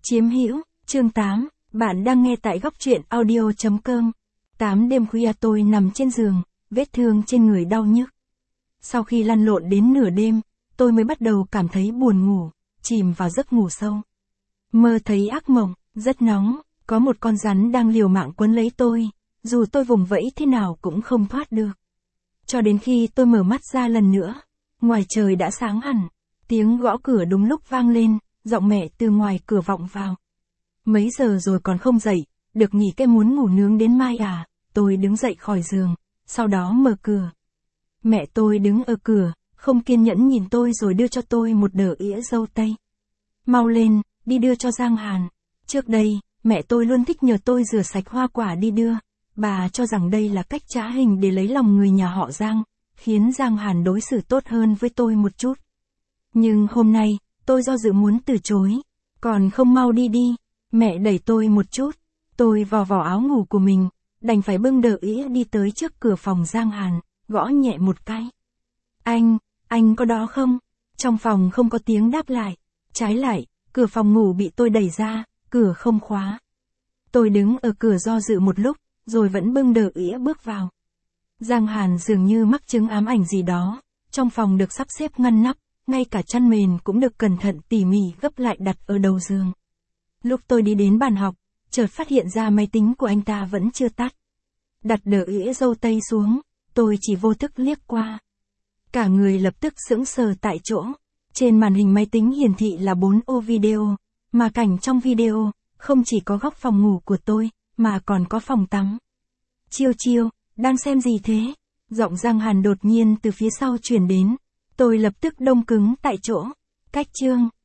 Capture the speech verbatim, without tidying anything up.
Chiếm hữu, chương tám, bạn đang nghe tại góc truyện audio chấm com. tám đêm khuya tôi nằm trên giường, vết thương trên người đau nhức. Sau khi lăn lộn đến nửa đêm, tôi mới bắt đầu cảm thấy buồn ngủ, chìm vào giấc ngủ sâu. Mơ thấy ác mộng, rất nóng, có một con rắn đang liều mạng quấn lấy tôi, dù tôi vùng vẫy thế nào cũng không thoát được. Cho đến khi tôi mở mắt ra lần nữa, ngoài trời đã sáng hẳn, tiếng gõ cửa đúng lúc vang lên, giọng mẹ từ ngoài cửa vọng vào. Mấy giờ rồi còn không dậy, được nghỉ cái muốn ngủ nướng đến mai à, tôi đứng dậy khỏi giường, sau đó mở cửa. Mẹ tôi đứng ở cửa, không kiên nhẫn nhìn tôi rồi đưa cho tôi một đỡ ĩa dâu tây. Mau lên, đi đưa cho Giang Hàn. Trước đây, mẹ tôi luôn thích nhờ tôi rửa sạch hoa quả đi đưa. Bà cho rằng đây là cách trá hình để lấy lòng người nhà họ Giang, khiến Giang Hàn đối xử tốt hơn với tôi một chút. Nhưng hôm nay, tôi do dự muốn từ chối. Còn không mau đi đi. Mẹ đẩy tôi một chút. Tôi vò vò áo ngủ của mình, đành phải bưng đỡ ĩa đi tới trước cửa phòng Giang Hàn, gõ nhẹ một cái. Anh, anh có đó không? Trong phòng không có tiếng đáp lại. Trái lại, cửa phòng ngủ bị tôi đẩy ra, cửa không khóa. Tôi đứng ở cửa do dự một lúc, rồi vẫn bưng đỡ ĩa bước vào. Giang Hàn dường như mắc chứng ám ảnh gì đó. Trong phòng được sắp xếp ngăn nắp, ngay cả chăn mền cũng được cẩn thận tỉ mỉ gấp lại đặt ở đầu giường. Lúc tôi đi đến bàn học, chợt phát hiện ra máy tính của anh ta vẫn chưa tắt. Đặt đỡ ĩa dâu tây xuống, tôi chỉ vô thức liếc qua. Cả người lập tức sững sờ tại chỗ. Trên màn hình máy tính hiển thị là bốn ô video, mà cảnh trong video, không chỉ có góc phòng ngủ của tôi, mà còn có phòng tắm. Chiêu chiêu, đang xem gì thế? Giọng Giang Hàn đột nhiên từ phía sau truyền đến. Tôi lập tức đông cứng tại chỗ. Cách chương,